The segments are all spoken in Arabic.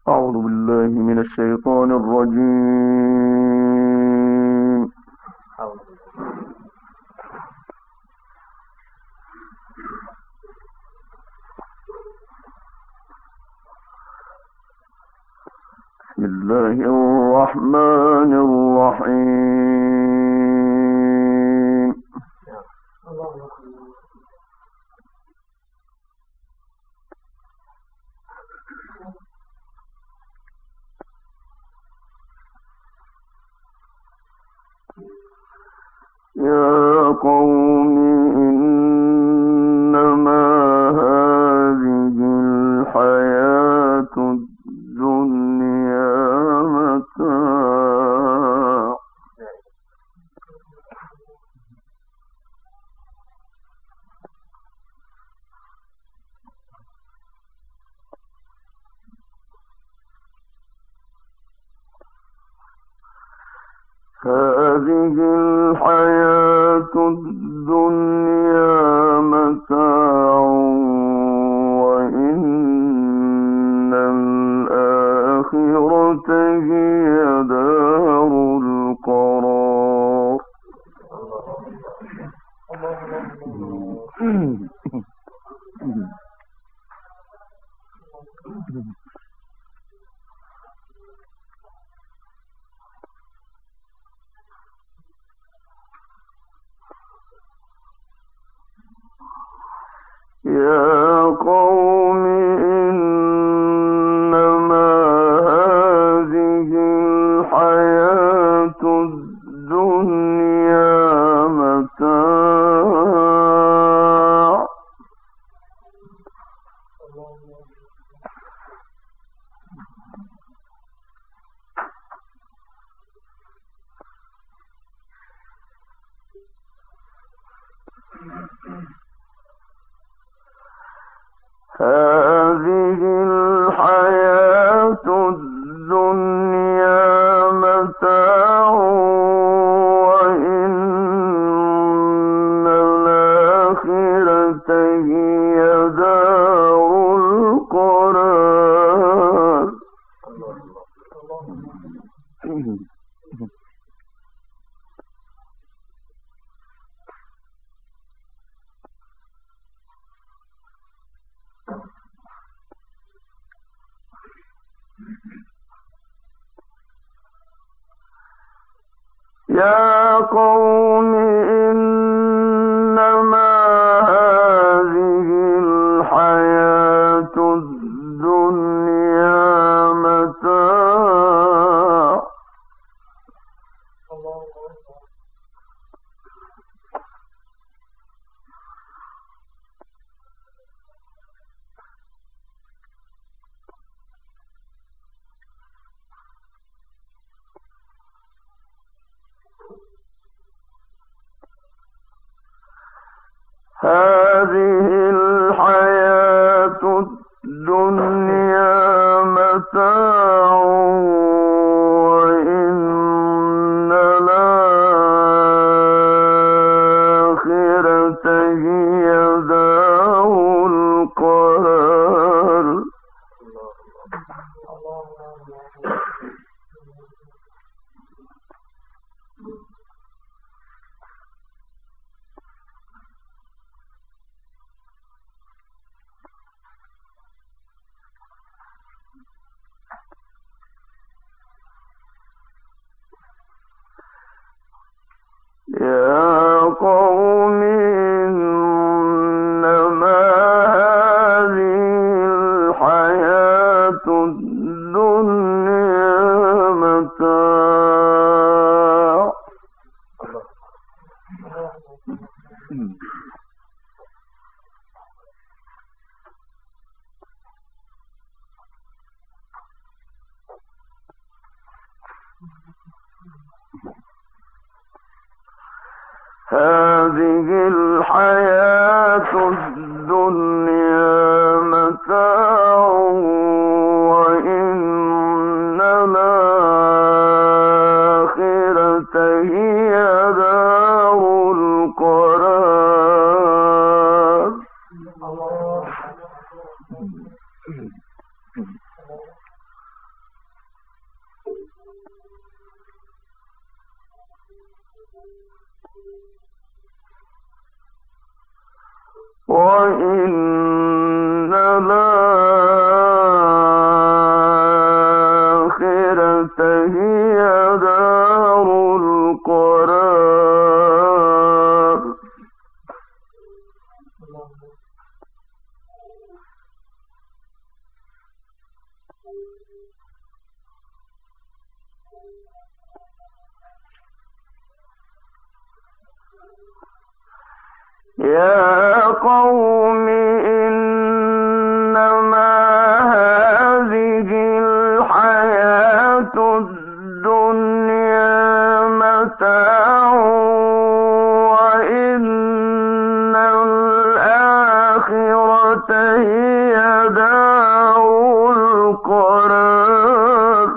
أعوذ بالله من الشيطان الرجيم. بسم الله الرحمن الرحيم. يا قوم إنما هذه الحياة الدنيا متاع هذه الحياة الدنيا متاع وإن الآخرة هي دار القرار. يا قوم إنما هذه الحياة الدنيا متاع هذه الحياة الدنيا متاع وإن الآخرة هي دار القرار. يا قوم إنما هذه الحياة الدنيا متاع هذه الحياة الدنيا متاع وإن الآخرة هي دار القرار. يا قوم إنما هذه الحياة الدنيا متاع هذه الحياة الدنيا متاع وإن الآخرة هي دار القرار. يا قوم إنما هذه الحياة الدنيا متاع وإن الآخرة هي دار القرار.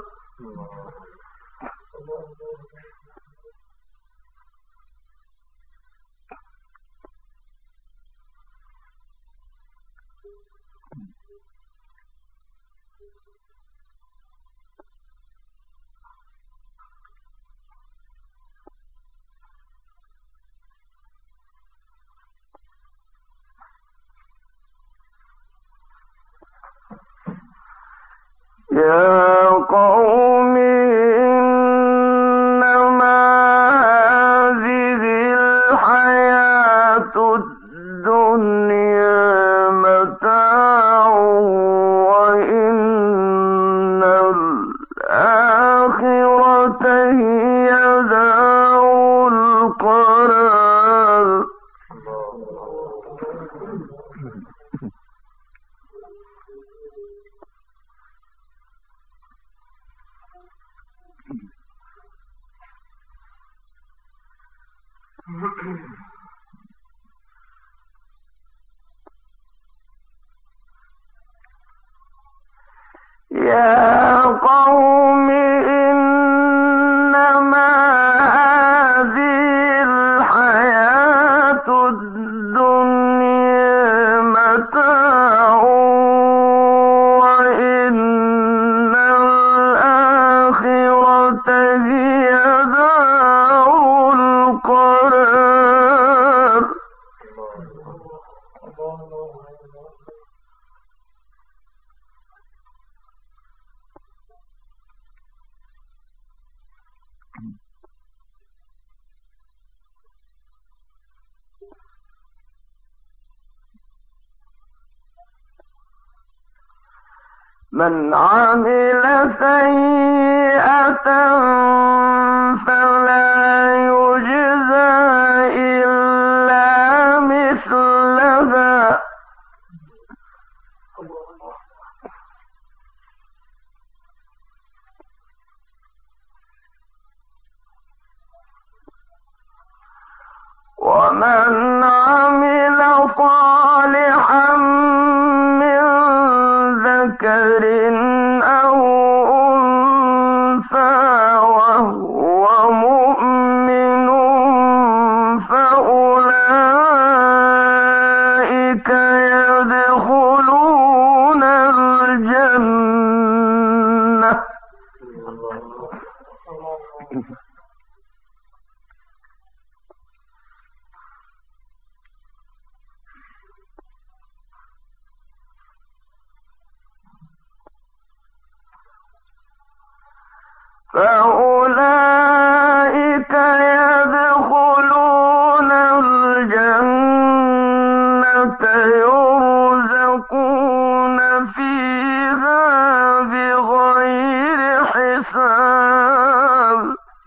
يا قوم إنما هذه الحياة الدنيا متاع وإن الآخرة هي دار القرار. يا قوم إنما هذه الحياة الدنيا متاع وإن الآخرة هي دار القرار. من عمل سيئة فلا يجزى إلا مثلها ومن عمل صالحا من ذكر أو أنثى وهو مؤمن فأولئك يدخلون الجنة فأولئك يدخلون الجنة يرزقون فيها بغير حساب.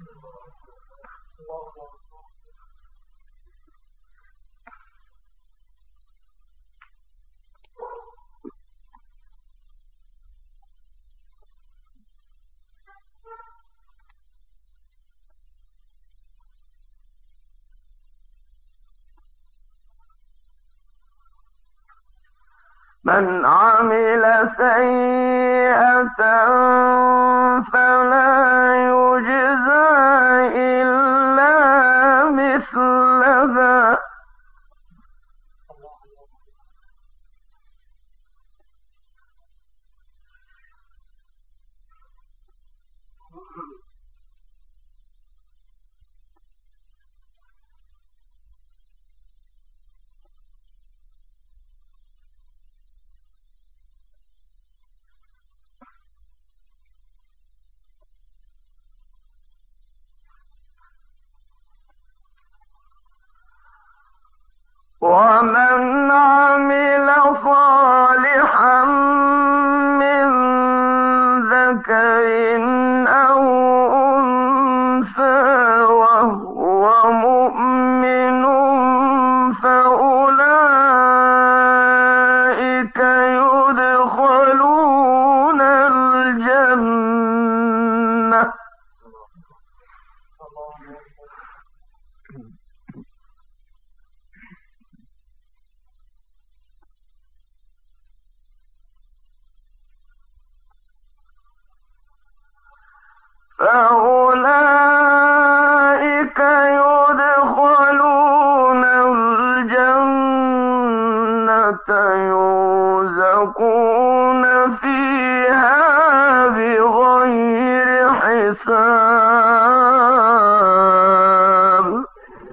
من عمل سيئة فلا يجزى إلا مثلها ومن عمل صالحا من ذكر أو أنثى وهو مؤمن فأولئك فأولئك يدخلون الجنة يرزقون فيها بغير حساب.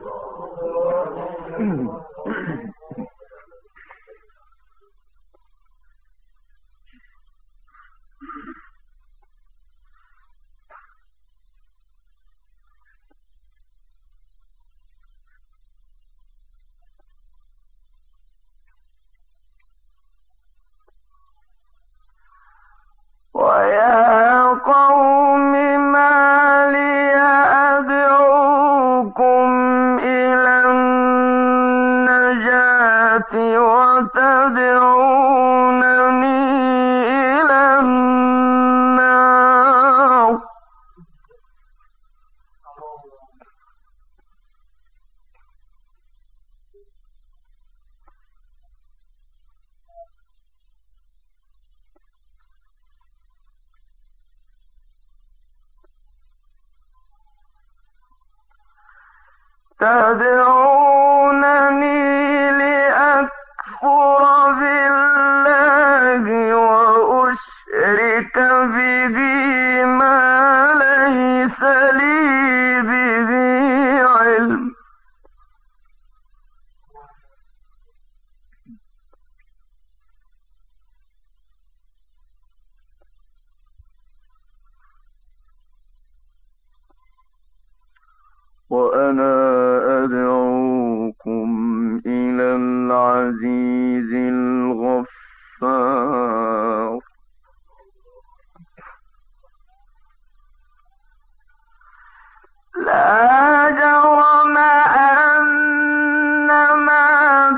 ويا قوم ما لي أدعوكم إلى النجاة وتدعونني إلى النار. تدعونني لأكفر بالله وأشرك به ما ليس لي به علم. وأنا أدعوكم إلى العزيز الغفار. لا جرم أن ما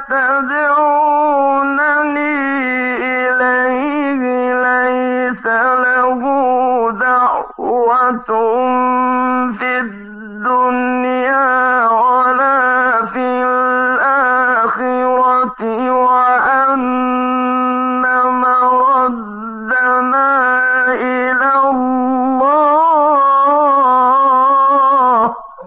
تدعونني إليه ليس له دعوة في الدنيا ولا في الآخرة، وأن مردنا إلى الله.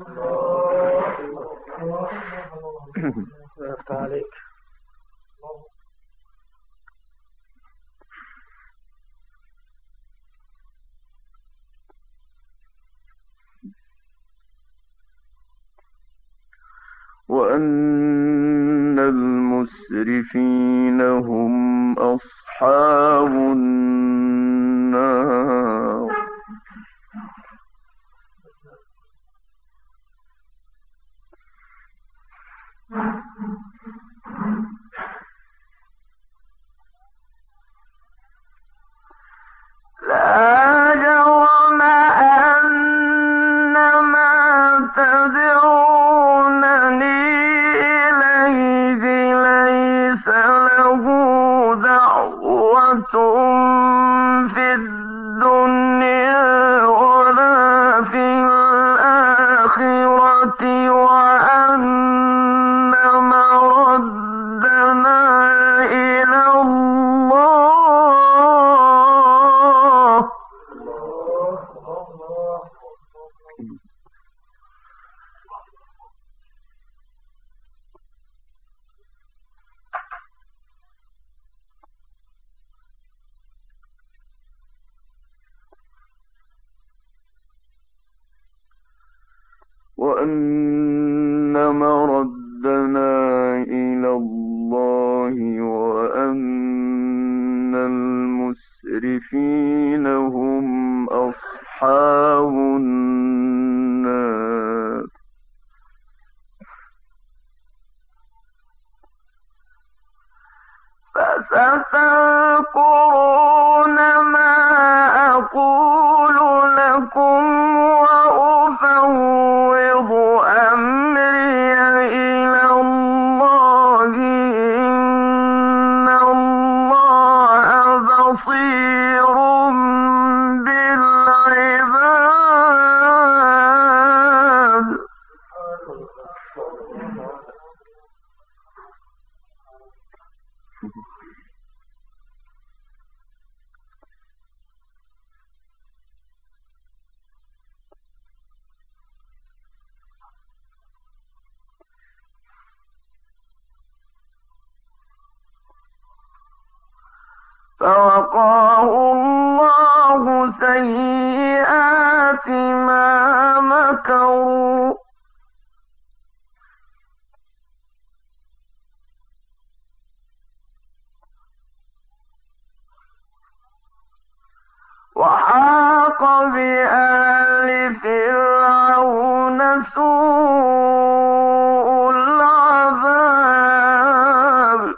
وأن المسرفين هم أصحاب النار. لا جرم أن ما تدعونني إليه ليس له دعوة في الدنيا ولا في الآخرة، وأن مردنا إلى الله. وأن مردنا إلى الله، وأن المسرفين هم أصحاب النار. فستذكرون ما أقول لكم وأفوض أمري إلى الله، إن الله بصير بالعباد. فوقاه الله سيئات ما مكروا وحاق بآل فرعون سوء العذاب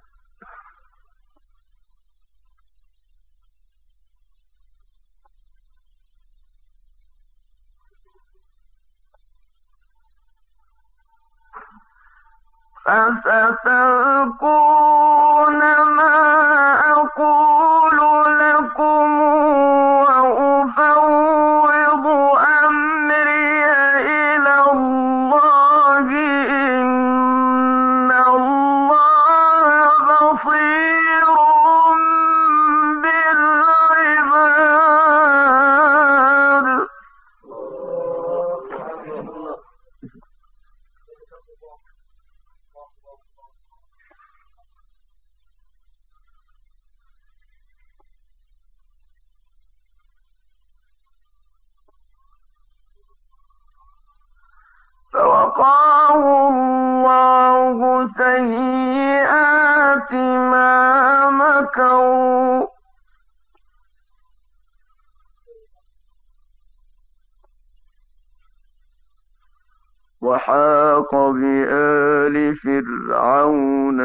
فستذكرون ما أقول لكم وأفوض أمري إلى الله إن الله بصير بالعباد فوقاه الله سيئات ما مكروا وحاق بآل فرعون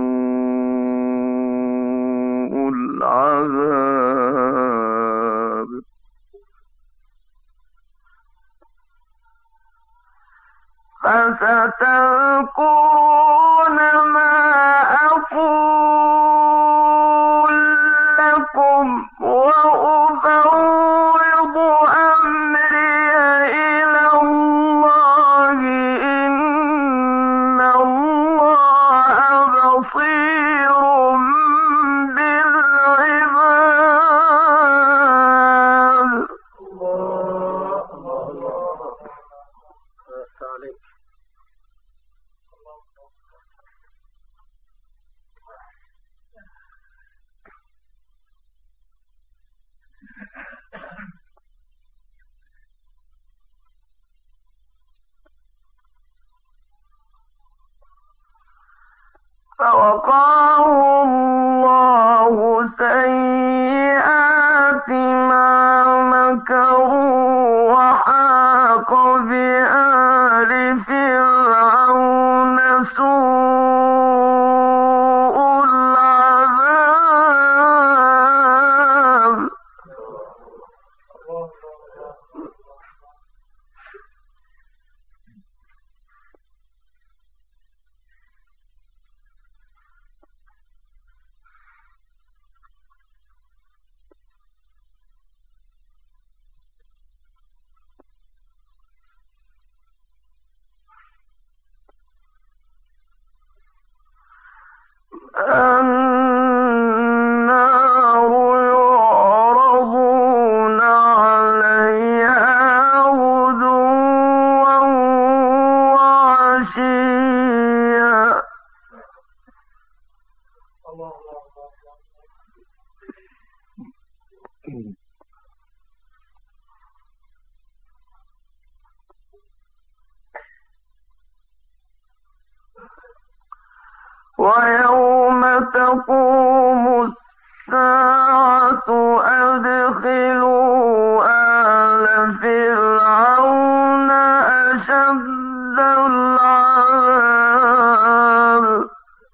سوء العذاب فستذكرون ما أقول لكم وأفوض أمري إلى الله إن الله بصير بالعباد فوقاه الله سيئات ما مكروا وحاق بآل فرعون سوء العذاب النار يعرضون عليها غدوا وعشيا ويوم تقوم الساعة أدخلوا آل فرعون أشد العذاب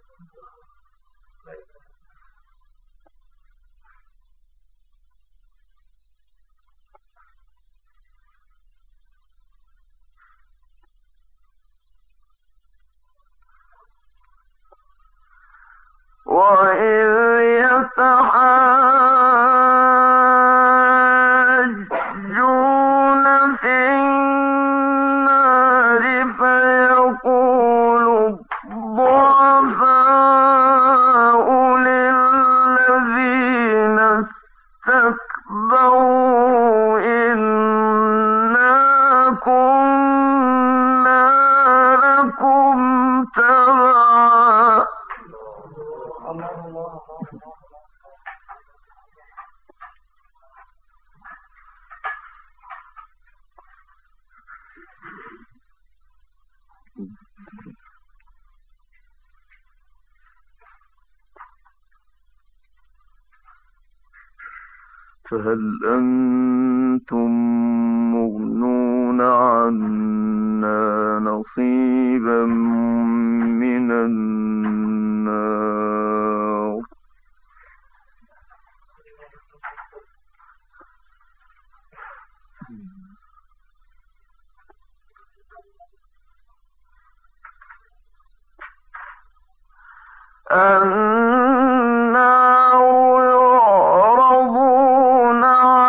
وإذ يتحاجون في النار فيقول الضعفاء للذين استكبروا إنا كنا لكم تبعا فهل أنتم مغنون عنا نصيبا من النار النار يعرضون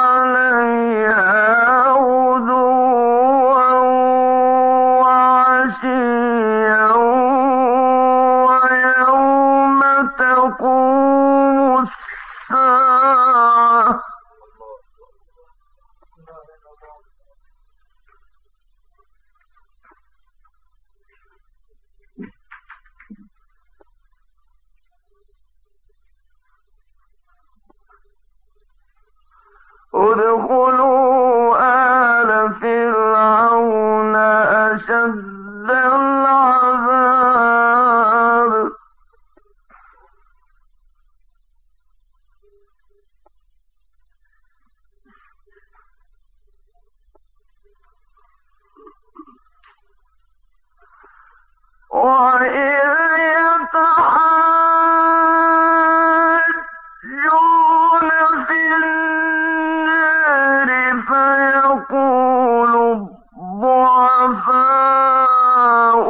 عليها غدوا وعشيا ويوم تقوم الساعة ادخلوا آل فرعون أشد العذاب وإذ يتحاجون في النار فيقول الضعفاء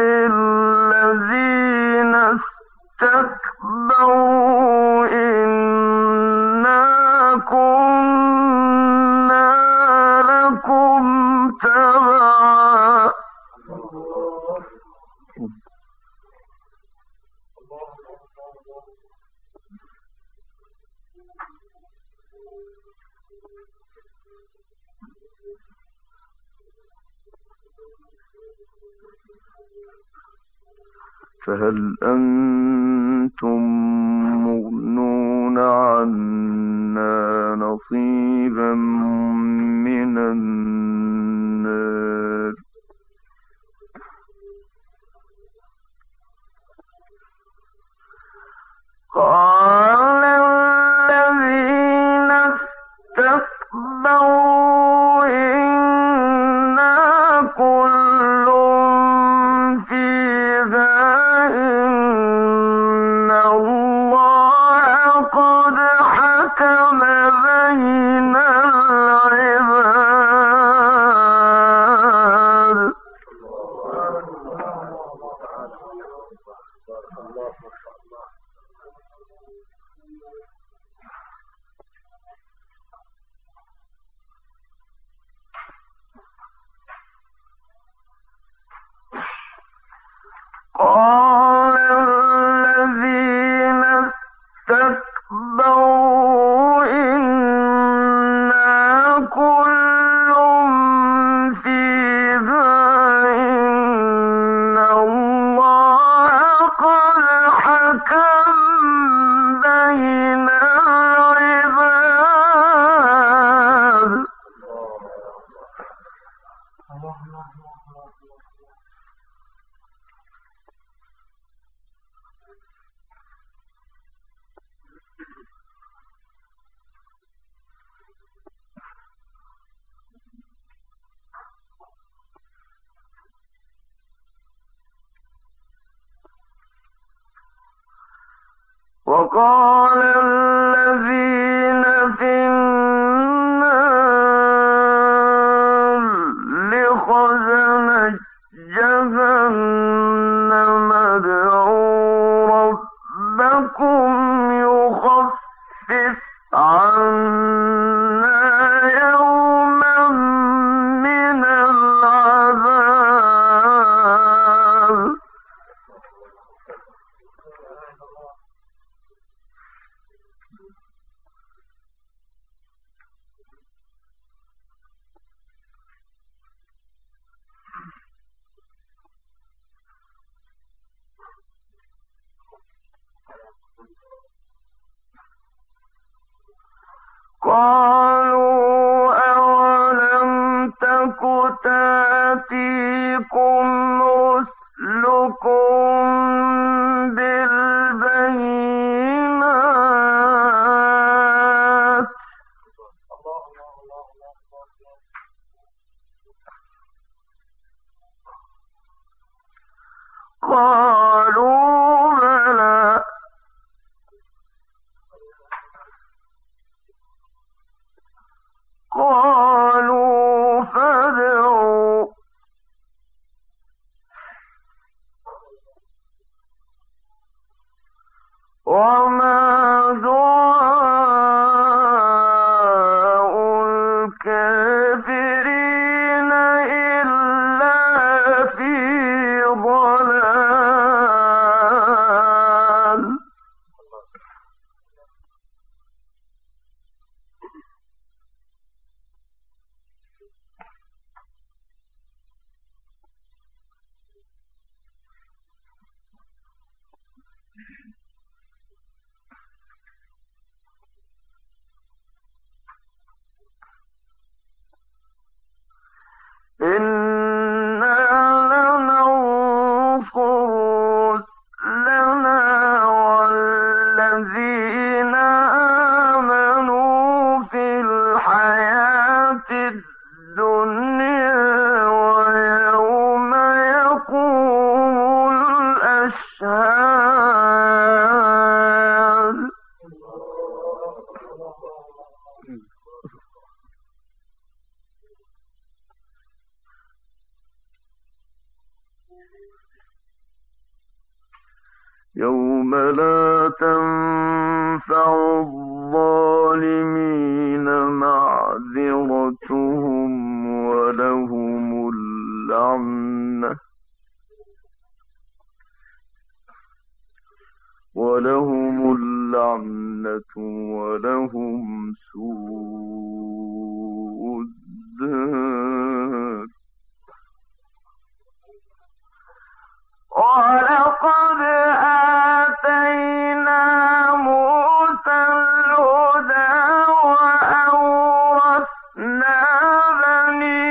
للذين استكبروا إنا كنا لكم تبعا فهل أنتم مغنون عنا نصيبا من النار قال الذين استكبروا إنا كل فيها إن الله قد حكم بين العباد قال الذين استكبروا إنا كل فيها إن الله قد حكم بين العباد وقال الذين في النار لخزنة جهنم ادعوا ربكم يخفف عنا يوما من العذاب قالوا أولم تك تأتيكم رسلكم بالبينات الكافرين إلا في ضلال. إنا لننصر رسلنا والذين آمنوا في الحياة الدنيا ويوم يقوم الأشهاد. يوم لا تنفع الظالمين معذرتهم ولهم اللعنة ولهم سوء الدار. ولقد آتينا موسى الهدى وأورثنا بني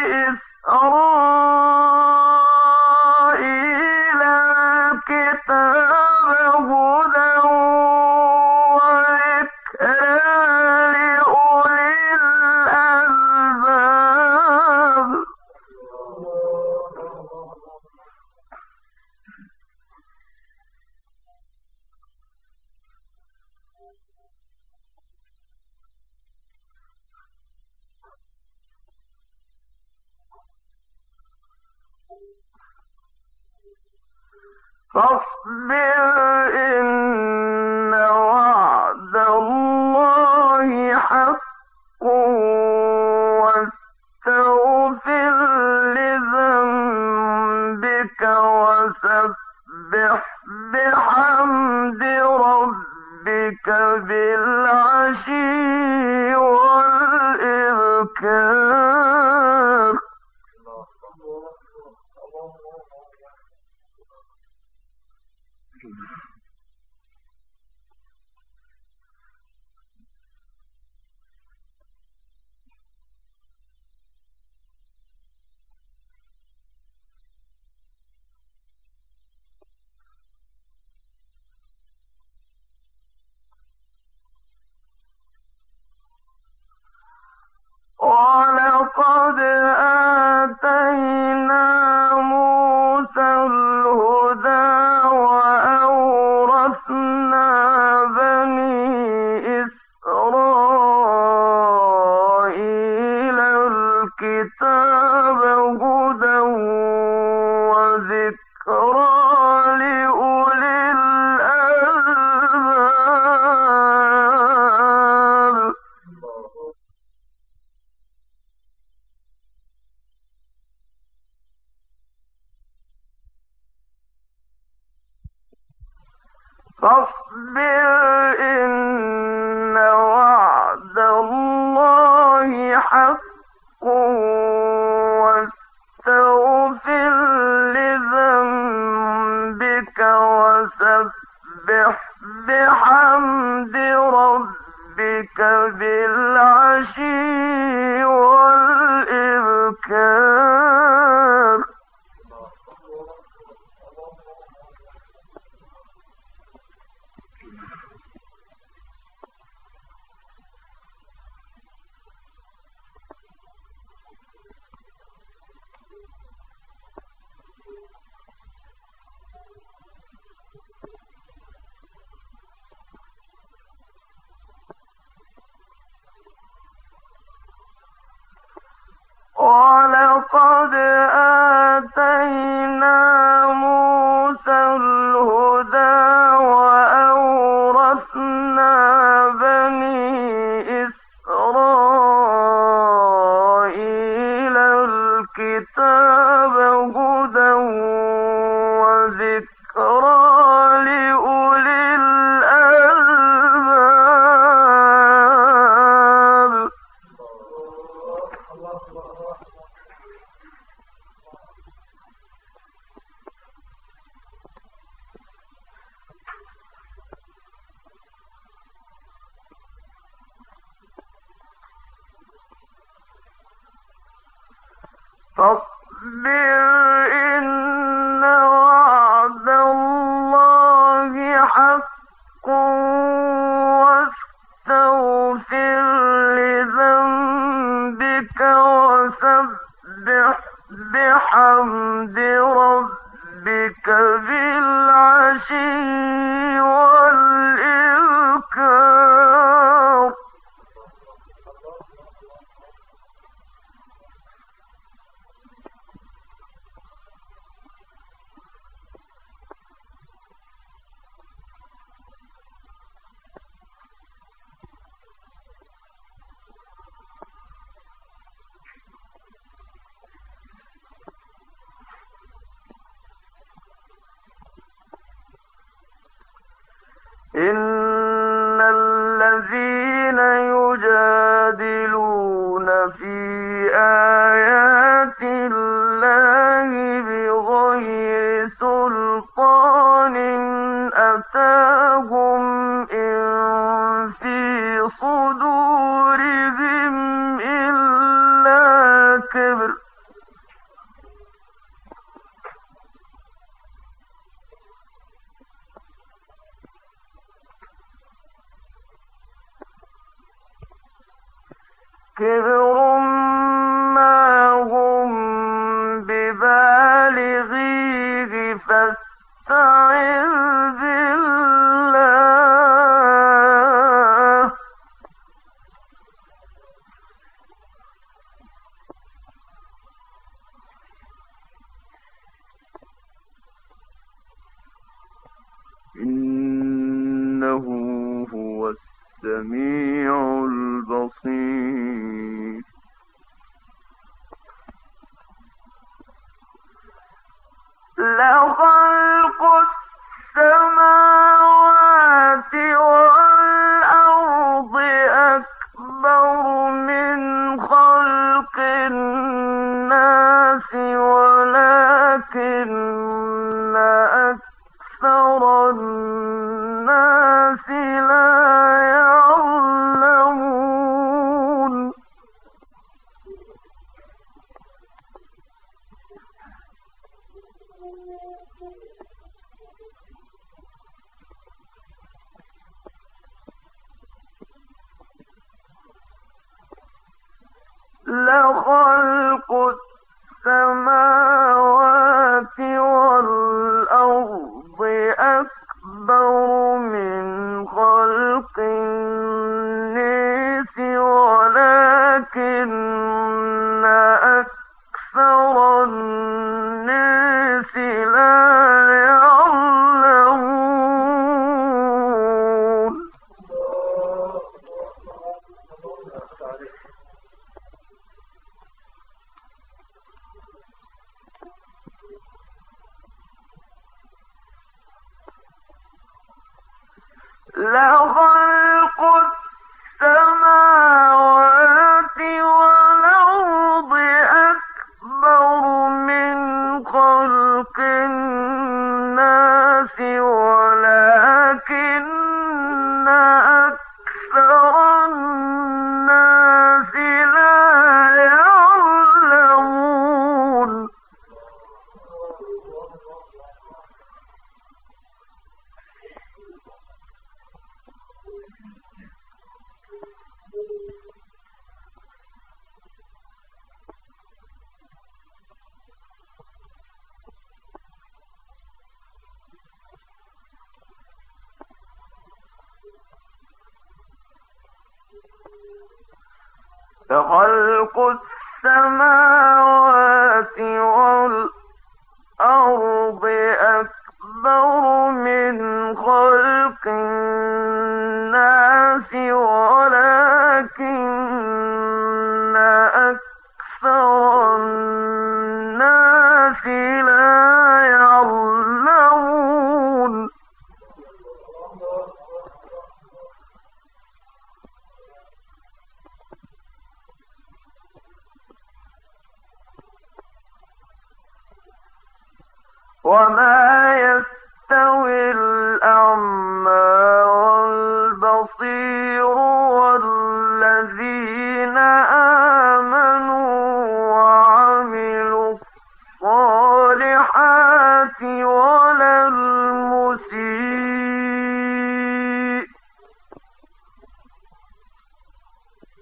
إسرائيل الكتاب هدى وذكرى لأولي الألباب. فاصبر إن وعد الله حق واستغفر لذنبك وسبح بحمد ربك بالعشي والإبكار. ولقد آتينا موسى الهدى وأورثنا بني إسرائيل الكتاب هدى وذكرى لأولي الألباب. فاصبر إن وعد الله حق واستغفر لذنبك وسبح بحمد ربك بالعشي والإبكار. ولقد آتينا موسى الهدى وأورثنا بني إسرائيل فاصبر إن وعد الله حق واستغفر لذنبك وسبح بحمد ربك بالعشي والإبكار. إن الذين يجادلون في آيات الله بغير سلطان أتاهم إن في صدورهم إلا كبر ما هم ببالغيه فاستعذ بالله إنه هو السميع البصير. لخلق السماوات والأرض أكبر من خلق الناس ولكن أكثر الناس لا يعلمون. لخلق السماوات والأرض أكبر من خلق الناس ولكن أكثر الناس لا يعلمون. لخلق السماوات والأرض أكبر من خلق الناس ولكن أكثر الناس لا يعلمون. لخلق السماوات والأرض أكبر من خلق الناس ولكن أكثر الناس لا يعلمون. وما يستوي الأعمى والبصير والذين آمنوا وعملوا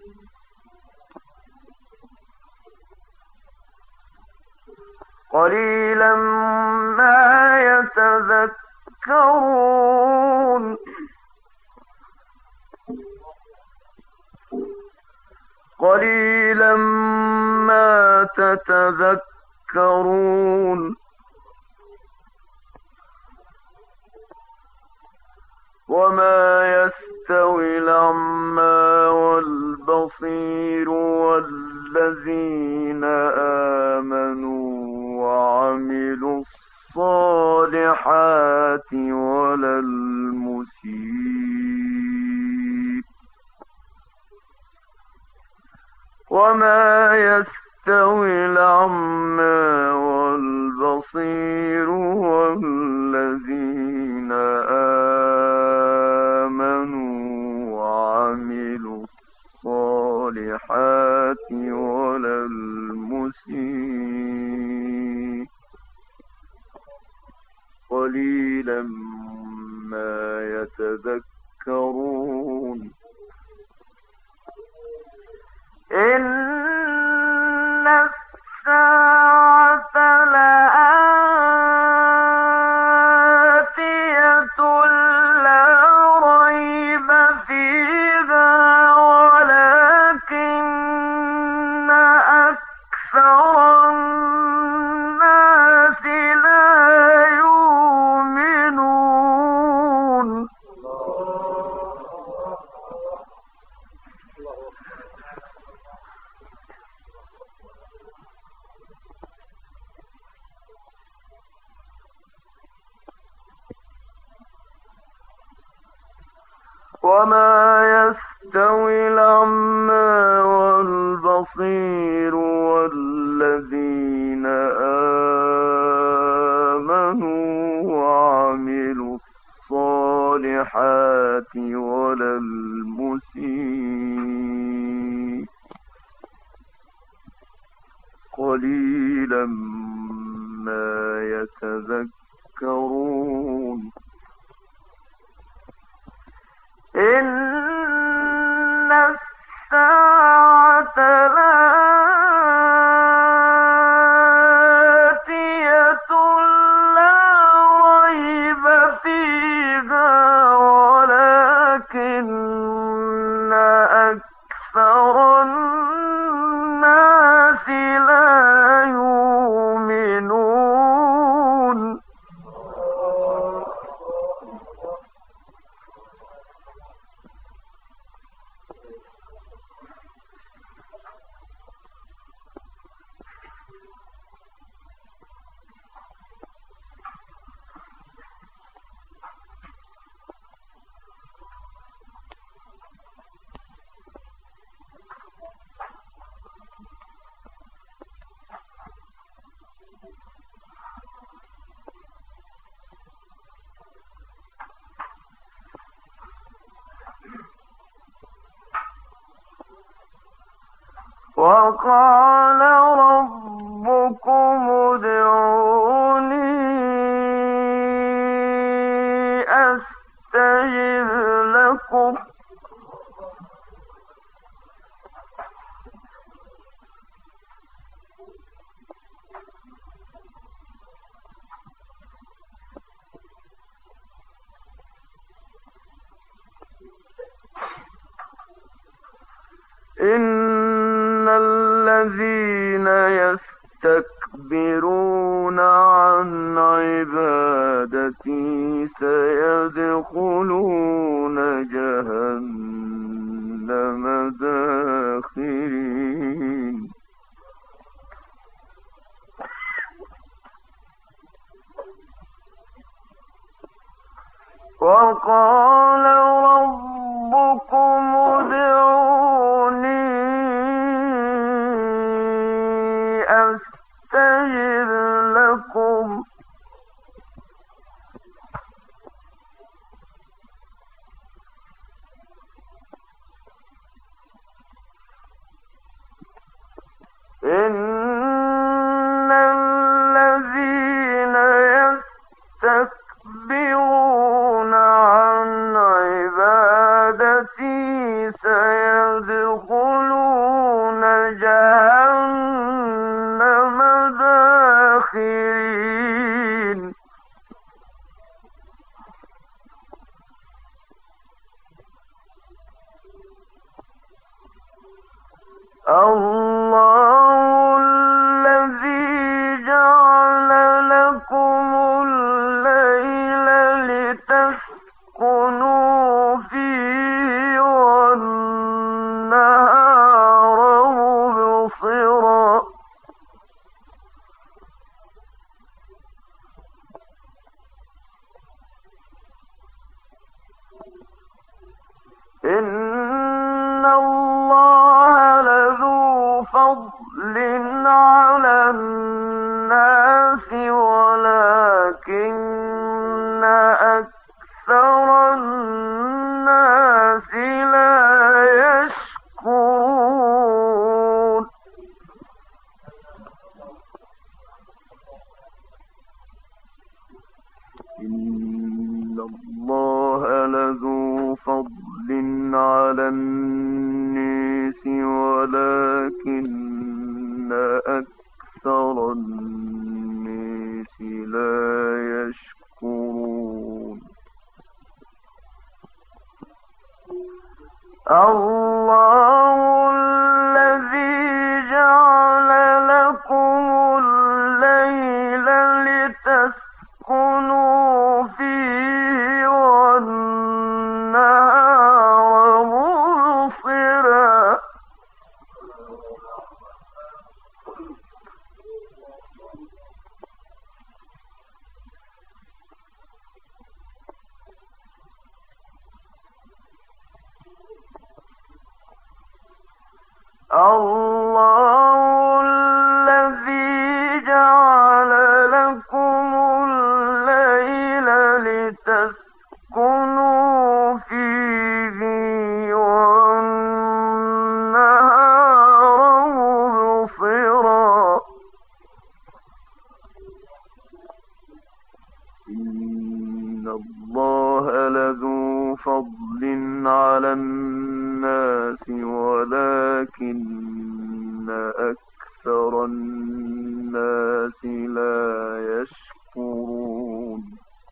قليلا ما يتذكرون قليلا ما تتذكرون وما يستوي الأعمى والبصير والذين آمنوا وعملوا الصالحات ولا المسيء وما يستوي الأعمى والبصير والذين آمنوا وعملوا الصالحات ولا المسيء قليلا ما يتذكرون إن الساعة لآتية لا ريب فيها ولكن أكثر الناس لا يؤمنون وما يستوي الأعمى والبصير والذين آمنوا وعملوا الصالحات ولا المسيء قليلا ما يتذكرون إن الساعة لآتية لا ريب فيها ولكن أكثر الناس لا يؤمنون وقال ربكم ادعوني أستجب لكم إن الذين يستكبرون عن عبادتي سيدخلون جهنم داخرين وقال ربكم ادعوني أستجب لكم إن الذين يستكبرون عن عبادتي الله الذي جعل لكم الليل لتسكنوا فيه والنهار مبصرا إن الله لذو فضل على الناس ولكن أكثر الناس لا يشكرون إن الله لذو فضل على الناس ولكن أكثر الناس لا يشكرون الله الذي جعل لكم الليل لتسكنوا فيه والنهار مبصرا الله الذي جعل لكم الليل لتسكنوا فيه والنهار مبصرا إن الله لذو فضل على الناس ولكن أكثر الناس لا يشكرون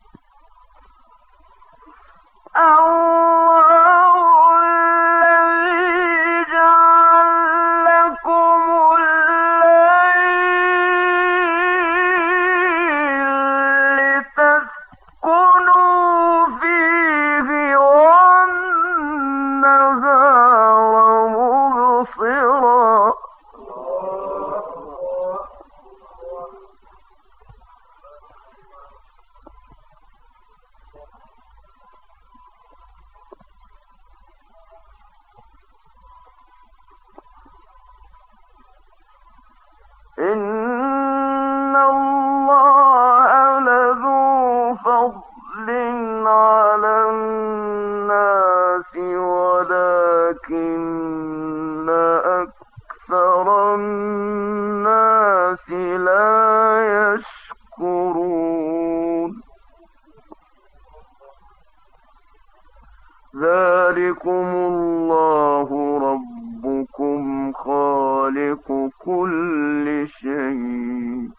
الله الذي جعل لكم الليل لتسكنوا فيه والنهار مبصرا إن الله لذو فضل على الناس ولكن أكثر الناس لا يشكرون ذلكم الله ربكم خالق كل شيء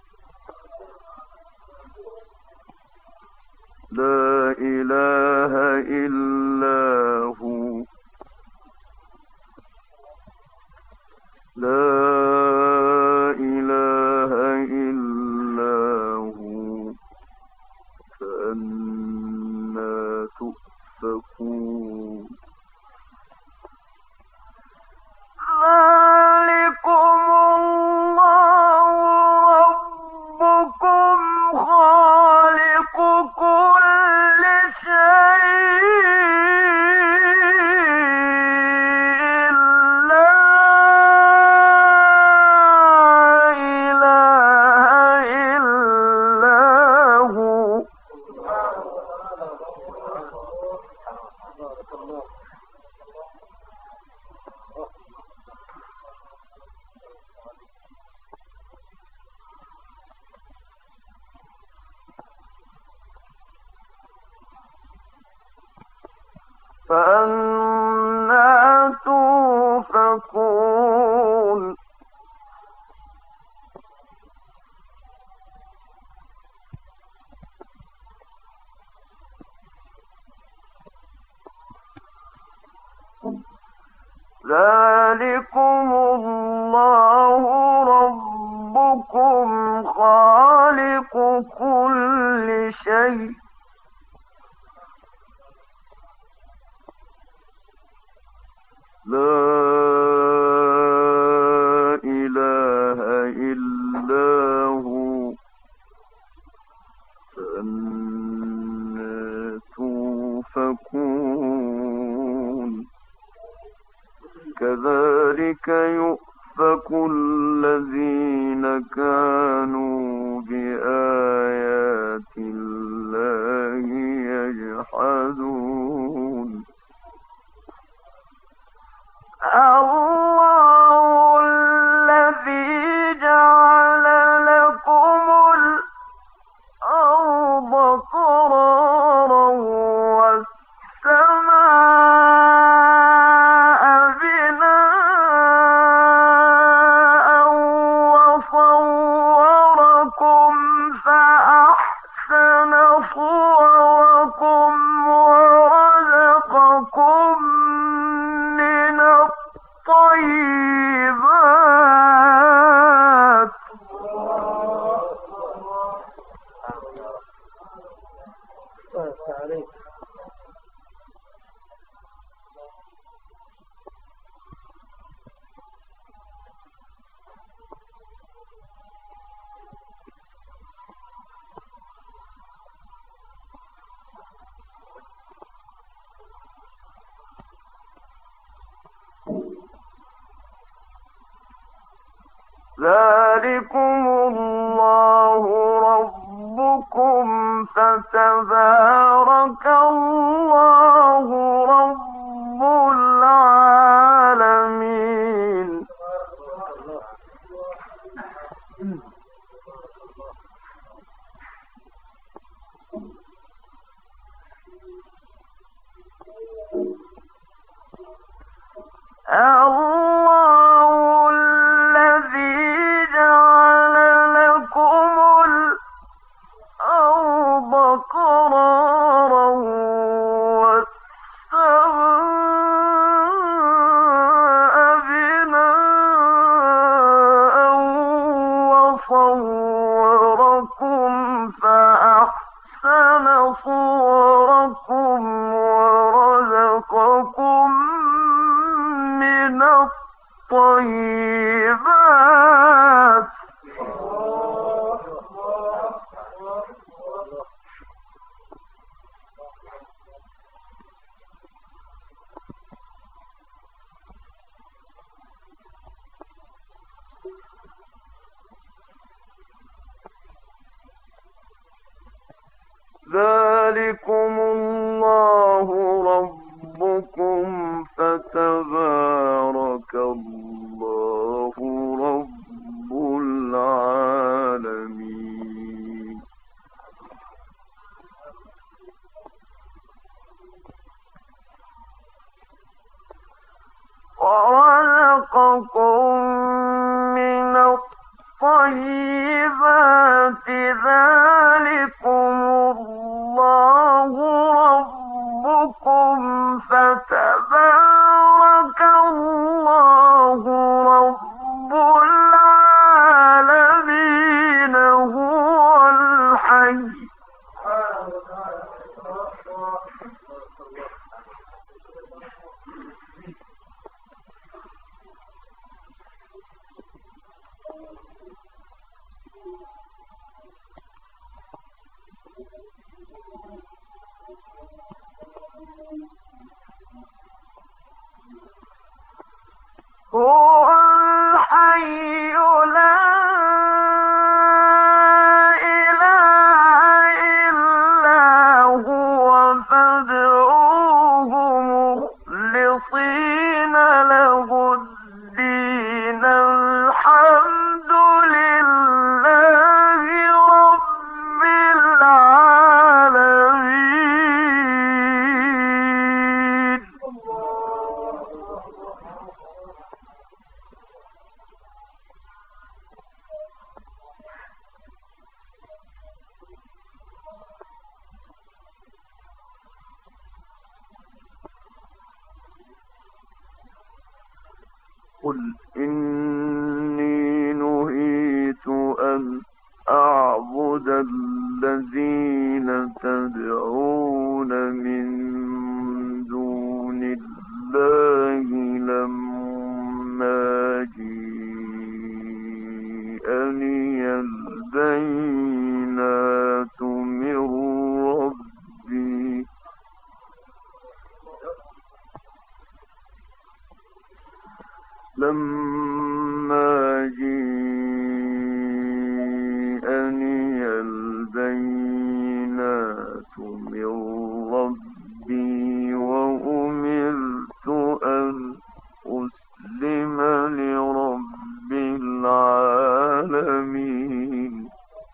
لا إله إلا هو لا إله إلا هو فأنى تؤفكون ذلكم الله ربكم خالق كل شيء لا إله إلا هو فأنى توفكون ذلكم الله كل شيء لا إله إلا هو فأنى توفكون كذلك يؤفك الذين كانوا بآيات الله يجحدون الله الذي جعل لكم الأرض قرارا والسماء بناء وصوركم فأحسن صوركم ورزقكم من الطيبات ذلكم الله ربكم فتبارك الله رب العالمين الله الذي جعل لكم الأرض قرارا والسماء بناء وصوركم فأحسن صوركم ورزقكم من الطيبات ذلكم الله ربكم فتبارك الله رب العالمين ورزقكم من الطيبات ذلكم الله ربكم فتبارك الله رب العالمين هو الحي هو الحي لا إله إلا هو فادعوه مخلصين له الدين الحمد لله رب العالمين قل إني نهيت أن أعبد لما جيءني البينات من ربي وأمرت أن أسلم لرب العالمين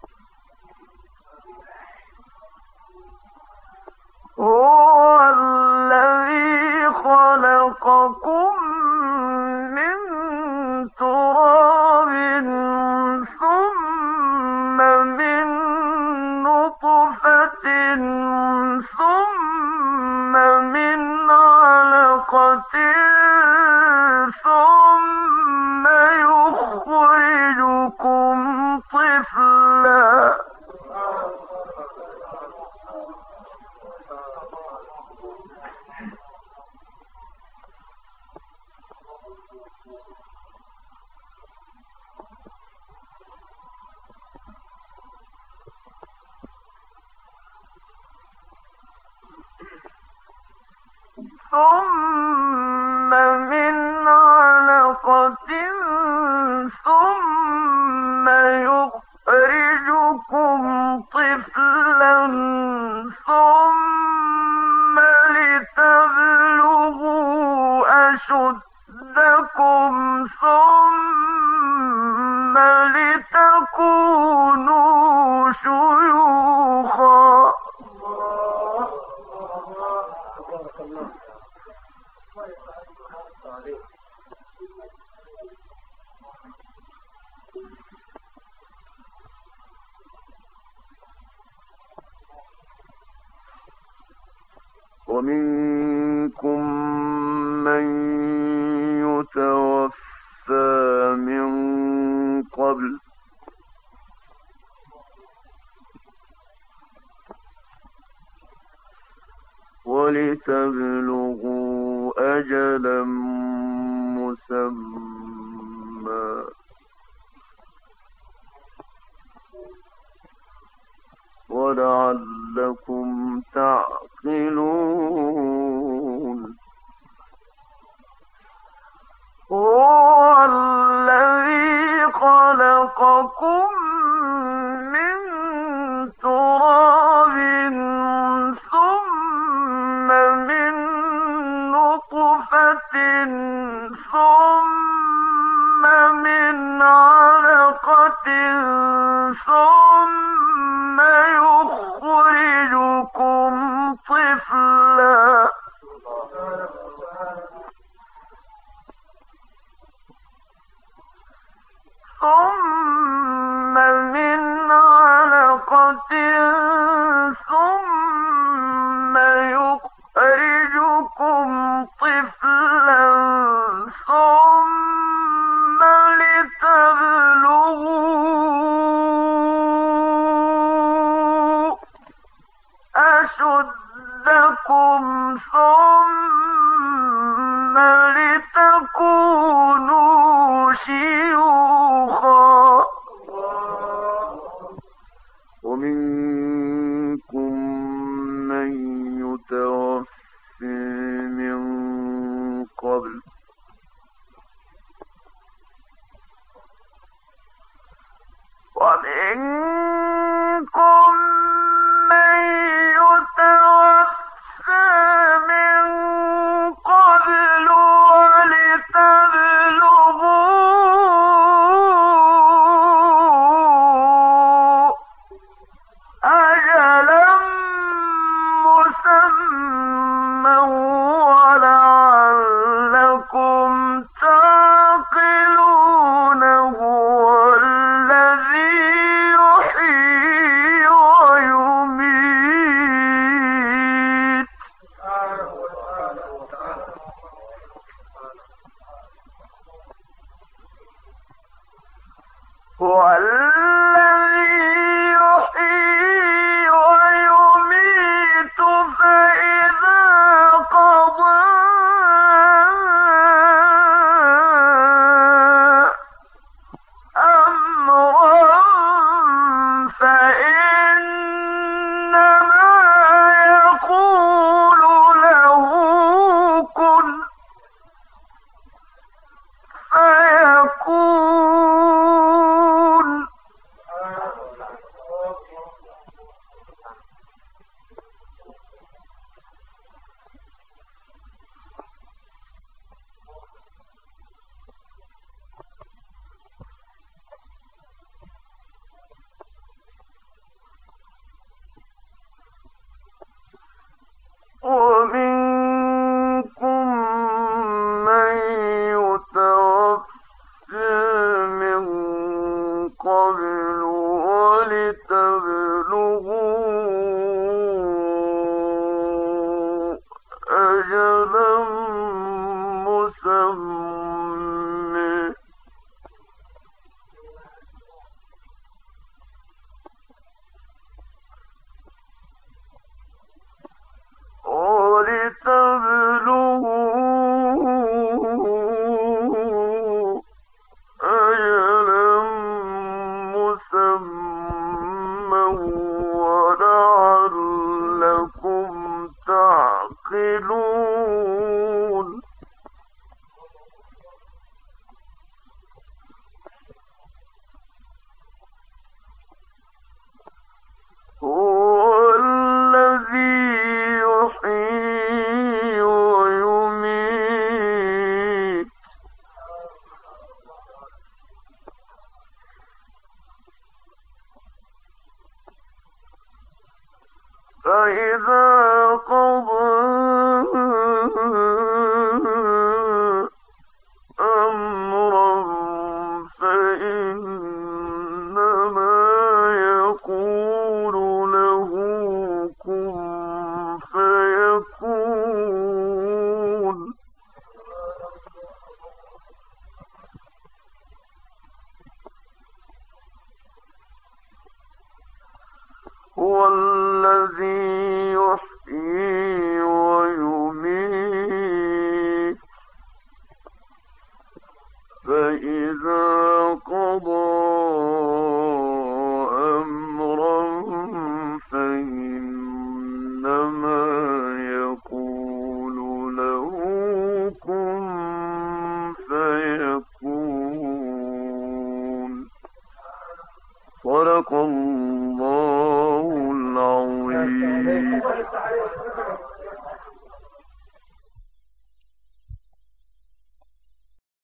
هو الذي خلقكم من تراب ثم من نطفة ثم من علقة ثم يخرجكم طفلا ثم من علقة ثم يخرجكم طفلا ثم لتبلغوا أشدكم ثم لتكونوا شيوخا ومنكم من يتوفى من قبل ولتبلغوا أجلا مسمى ولعلكم تعقلون هو الذي خلقكم من تراب ثم من نطفة ثم من علقة ثم يخرجكم طفلا ثم من علقة ثم يخرجكم طفلا ثم لتبلغوا أشدكم ثم لتكونوا شيوخا ومنكم من يتوفى من قبل ومنكم من يتوفى من قبل ولتبلغوا أجلا مسمى ولعلكم تعقلون هو الذي يحيي ويميت هو الذي يحيي ويميت فإذا قضى أمرا فإنما يقول له كن إذا قضى أمرا فإنما يقول له كن فيكون. هو الذي يحيي ويميت فإذا قضى أمرا فإنما يقول له كن فيكون. صدق الله العظيم.